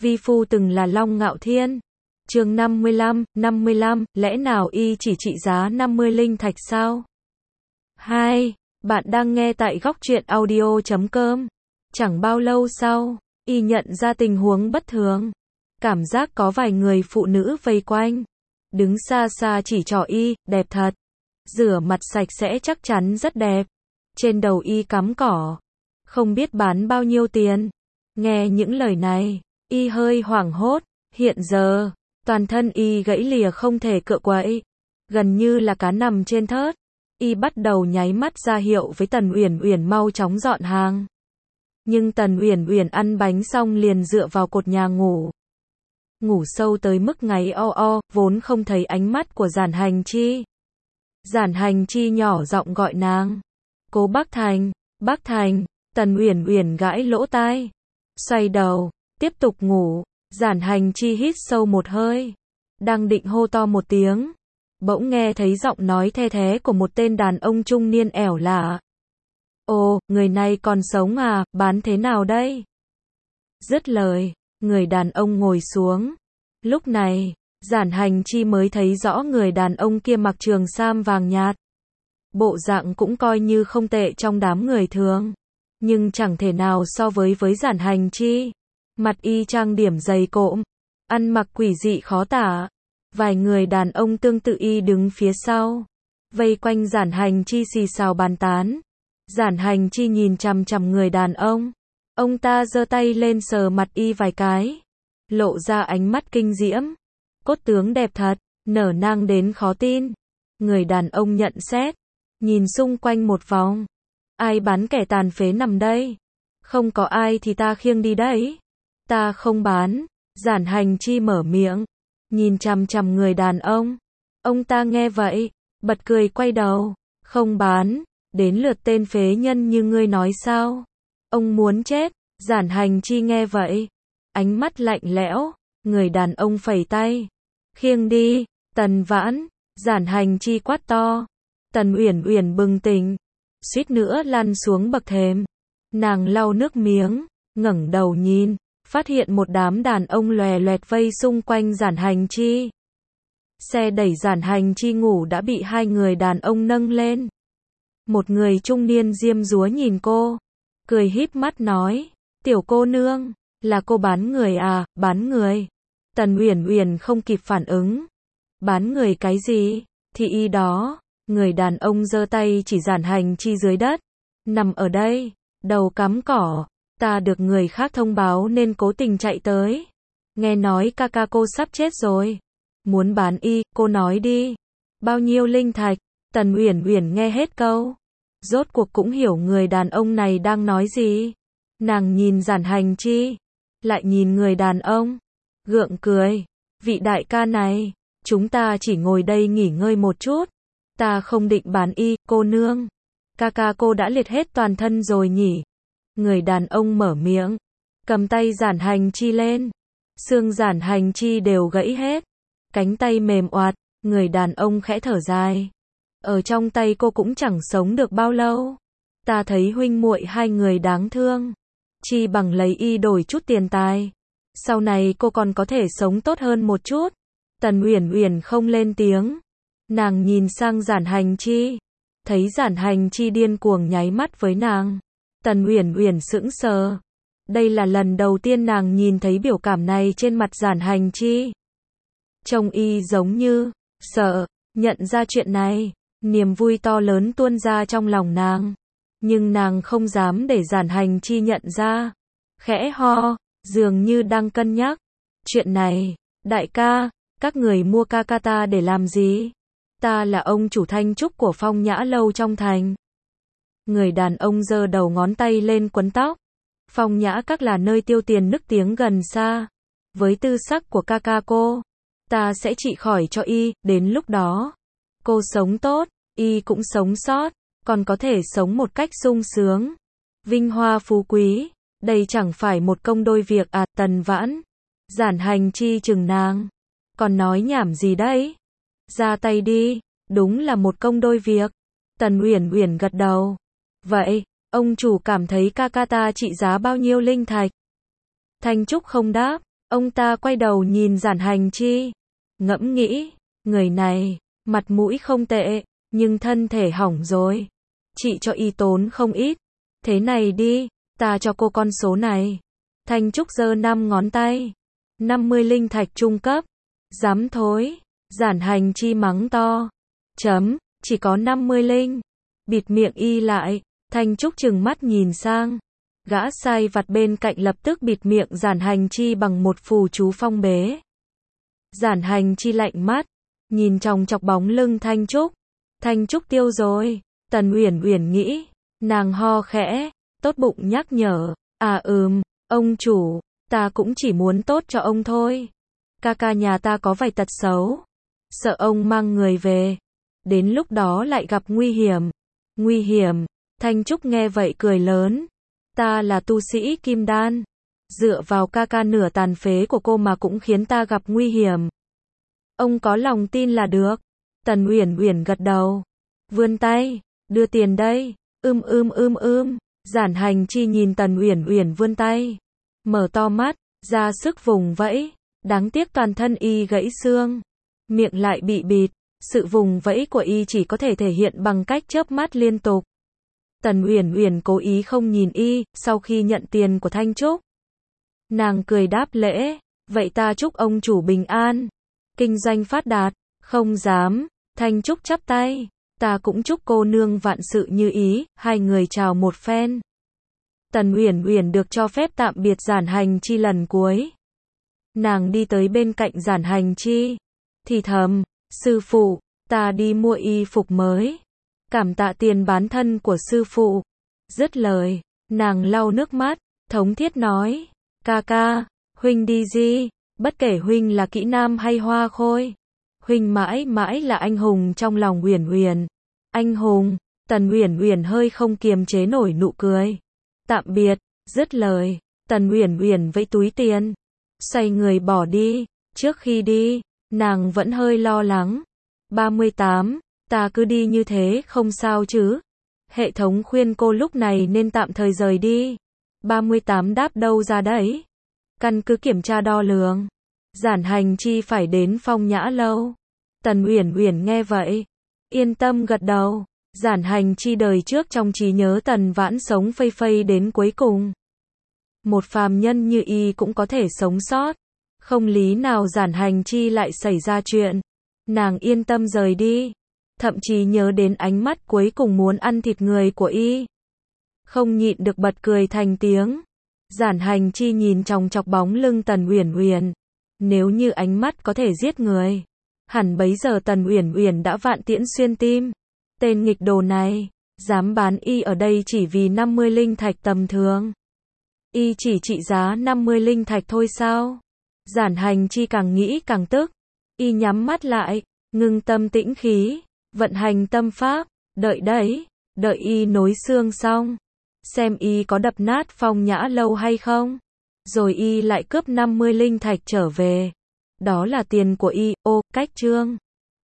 vi phu từng là Long Ngạo Thiên. Chương 55, lẽ nào y chỉ trị giá 50 linh thạch sao? 2. Bạn đang nghe tại góc truyện audio.com. Chẳng bao lâu sau, y nhận ra tình huống bất thường. Cảm giác có vài người phụ nữ vây quanh. Đứng xa xa chỉ trỏ y, đẹp thật. Rửa mặt sạch sẽ chắc chắn rất đẹp. Trên đầu y cắm cỏ. Không biết bán bao nhiêu tiền. Nghe những lời này, y hơi hoảng hốt. Hiện giờ, toàn thân y gãy lìa không thể cựa quậy. Gần như là cá nằm trên thớt. Y bắt đầu nháy mắt ra hiệu với Tần Uyển Uyển mau chóng dọn hàng. Nhưng Tần Uyển Uyển ăn bánh xong liền dựa vào cột nhà ngủ. Ngủ sâu tới mức ngáy o, vốn không thấy ánh mắt của Giản Hành Chi. Giản Hành Chi nhỏ giọng gọi nàng. Cố Bác Thành, Tần Uyển Uyển gãi lỗ tai. Xoay đầu, tiếp tục ngủ. Giản Hành Chi hít sâu một hơi. Đang định hô to một tiếng. Bỗng nghe thấy giọng nói the thé của một tên đàn ông trung niên ẻo lả. Ồ, người này còn sống à, bán thế nào đây? Dứt lời, người đàn ông ngồi xuống. Lúc này, Giản Hành Chi mới thấy rõ người đàn ông kia mặc trường sam vàng nhạt. Bộ dạng cũng coi như không tệ trong đám người thường. Nhưng chẳng thể nào so với Giản Hành Chi. Mặt y trang điểm dày cộm. Ăn mặc quỷ dị khó tả. Vài người đàn ông tương tự y đứng phía sau. Vây quanh Giản Hành Chi xì xào bàn tán. Giản Hành Chi nhìn chằm chằm người đàn ông. Ông ta giơ tay lên sờ mặt y vài cái. Lộ ra ánh mắt kinh diễm. Cốt tướng đẹp thật, nở nang đến khó tin. Người đàn ông nhận xét. Nhìn xung quanh một vòng. Ai bán kẻ tàn phế nằm đây? Không có ai thì ta khiêng đi đấy. Ta không bán. Giản Hành Chi mở miệng. Nhìn chằm chằm người đàn ông. Ông ta nghe vậy. Bật cười quay đầu. Không bán. Đến lượt tên phế nhân như ngươi nói sao? Ông muốn chết. Giản Hành Chi nghe vậy. Ánh mắt lạnh lẽo. Người đàn ông phẩy tay. Khiêng đi. Tần Vãn. Giản Hành Chi quát to. Tần Uyển Uyển bừng tỉnh. Suýt nữa lăn xuống bậc thềm. Nàng lau nước miếng. Ngẩng đầu nhìn. Phát hiện một đám đàn ông lòe loẹt vây xung quanh Giản Hành Chi. Xe đẩy Giản Hành Chi ngủ đã bị hai người đàn ông nâng lên. Một người trung niên diêm dúa nhìn cô. Cười híp mắt nói. Tiểu cô nương. Là cô bán người à, bán người. Tần Uyển Uyển không kịp phản ứng. Bán người cái gì? Thì y đó. Người đàn ông giơ tay chỉ Giản Hành Chi dưới đất. Nằm ở đây. Đầu cắm cỏ. Ta được người khác thông báo nên cố tình chạy tới. Nghe nói ca ca cô sắp chết rồi. Muốn bán y, cô nói đi. Bao nhiêu linh thạch? Tần Uyển Uyển nghe hết câu. Rốt cuộc cũng hiểu người đàn ông này đang nói gì. Nàng nhìn Giản Hành Chi. Lại nhìn người đàn ông. Gượng cười. Vị đại ca này. Chúng ta chỉ ngồi đây nghỉ ngơi một chút. Ta không định bán y, cô nương. Ca ca cô đã liệt hết toàn thân rồi nhỉ? Người đàn ông mở miệng. Cầm tay Giản Hành Chi lên. Xương Giản Hành Chi đều gãy hết. Cánh tay mềm oạt. Người đàn ông khẽ thở dài. Ở trong tay cô cũng chẳng sống được bao lâu. Ta thấy huynh muội hai người đáng thương. Chi bằng lấy y đổi chút tiền tài. Sau này cô còn có thể sống tốt hơn một chút. Tần Uyển Uyển không lên tiếng. Nàng nhìn sang Giản Hành Chi. Thấy Giản Hành Chi điên cuồng nháy mắt với nàng. Tần Uyển Uyển sững sờ. Đây là lần đầu tiên nàng nhìn thấy biểu cảm này trên mặt Giản Hành Chi. Trông y giống như sợ. Nhận ra chuyện này. Niềm vui to lớn tuôn ra trong lòng nàng. Nhưng nàng không dám để Giản Hành Chi nhận ra. Khẽ ho. Dường như đang cân nhắc. Chuyện này. Đại ca. Các người mua ca ca ta để làm gì? Ta là ông chủ Thanh Trúc của Phong Nhã Lâu trong thành. Người đàn ông giơ đầu ngón tay lên quấn tóc. Phong Nhã Các là nơi tiêu tiền nức tiếng gần xa. Với tư sắc của ca ca cô. Ta sẽ trị khỏi cho y. Đến lúc đó. Cô sống tốt. Y cũng sống sót. Còn có thể sống một cách sung sướng. Vinh hoa phú quý. Đây chẳng phải một công đôi việc à? Tần Vãn. Giản Hành Chi chừng nàng. Còn nói nhảm gì đấy? Ra tay đi. Đúng là một công đôi việc. Tần Uyển Uyển gật đầu. Vậy, ông chủ cảm thấy ca ca ta trị giá bao nhiêu linh thạch? Thanh Trúc không đáp. Ông ta quay đầu nhìn Giản Hành Chi, ngẫm nghĩ, người này, mặt mũi không tệ, nhưng thân thể hỏng rồi. Chị cho y tốn không ít. Thế này đi, ta cho cô con số này. Thanh Trúc giơ 5 ngón tay. 50 linh thạch trung cấp. Dám thối. Giản Hành Chi mắng to. Chấm, chỉ có 50 linh. Bịt miệng y lại. Thanh Trúc trừng mắt nhìn sang. Gã sai vặt bên cạnh lập tức bịt miệng Giản Hành Chi bằng một phù chú phong bế. Giản Hành Chi lạnh mắt, nhìn chòng chọc bóng lưng Thanh Trúc. Thanh Trúc tiêu rồi. Tần Uyển Uyển nghĩ, nàng ho khẽ, tốt bụng nhắc nhở, ông chủ, ta cũng chỉ muốn tốt cho ông thôi. Ca ca nhà ta có vài tật xấu, sợ ông mang người về, đến lúc đó lại gặp nguy hiểm. Nguy hiểm? Thanh Trúc nghe vậy cười lớn, ta là tu sĩ kim đan, dựa vào ca ca nửa tàn phế của cô mà cũng khiến ta gặp nguy hiểm. Ông có lòng tin là được. Tần Uyển Uyển gật đầu, vươn tay, đưa tiền đây. Giản Hành Chi nhìn Tần Uyển Uyển vươn tay, mở to mắt, ra sức vùng vẫy, đáng tiếc toàn thân y gãy xương, miệng lại bị bịt, sự vùng vẫy của y chỉ có thể thể hiện bằng cách chớp mắt liên tục. Tần Uyển Uyển cố ý không nhìn y, sau khi nhận tiền của Thanh Trúc, nàng cười đáp lễ, vậy ta chúc ông chủ bình an, kinh doanh phát đạt. Không dám. Thanh Trúc chắp tay, ta cũng chúc cô nương vạn sự như ý. Hai người chào một phen. Tần Uyển Uyển được cho phép tạm biệt Giản Hành Chi lần cuối. Nàng đi tới bên cạnh Giản Hành Chi, thì thầm, sư phụ, ta đi mua y phục mới, cảm tạ tiền bán thân của sư phụ. Dứt lời, nàng lau nước mắt, thống thiết nói, ca ca, huynh đi gì, bất kể huynh là kỹ nam hay hoa khôi, huynh mãi mãi là anh hùng trong lòng Uyển Uyển. Anh hùng? Tần Uyển Uyển hơi không kiềm chế nổi nụ cười. Tạm biệt. Dứt lời, Tần Uyển Uyển vẫy túi tiền, xoay người bỏ đi. Trước khi đi, nàng vẫn hơi lo lắng. 38, ta cứ đi như thế không sao chứ? Hệ thống khuyên cô lúc này nên tạm thời rời đi. 38 đáp đâu ra đấy? Căn cứ kiểm tra đo lường, Giản Hành Chi phải đến Phong Nhã lâu. Tần Uyển Uyển nghe vậy, yên tâm gật đầu. Giản Hành Chi đời trước trong trí nhớ Tần Vãn sống phây phây đến cuối cùng. Một phàm nhân như y cũng có thể sống sót, không lý nào Giản Hành Chi lại xảy ra chuyện. Nàng yên tâm rời đi, thậm chí nhớ đến ánh mắt cuối cùng muốn ăn thịt người của y, không nhịn được bật cười thành tiếng. Giản Hành Chi nhìn chòng chọc bóng lưng Tần Uyển Uyển, nếu như ánh mắt có thể giết người, hẳn bấy giờ Tần Uyển Uyển đã vạn tiễn xuyên tim. Tên nghịch đồ này, dám bán y ở đây chỉ vì 50 linh thạch tầm thường. Y chỉ trị giá 50 linh thạch thôi sao? Giản Hành Chi càng nghĩ càng tức. Y nhắm mắt lại, ngưng tâm tĩnh khí, vận hành tâm pháp, đợi đấy, đợi y nối xương xong, xem y có đập nát Phong Nhã lâu hay không. Rồi y lại cướp 50 linh thạch trở về. Đó là tiền của y. Ô, cách chương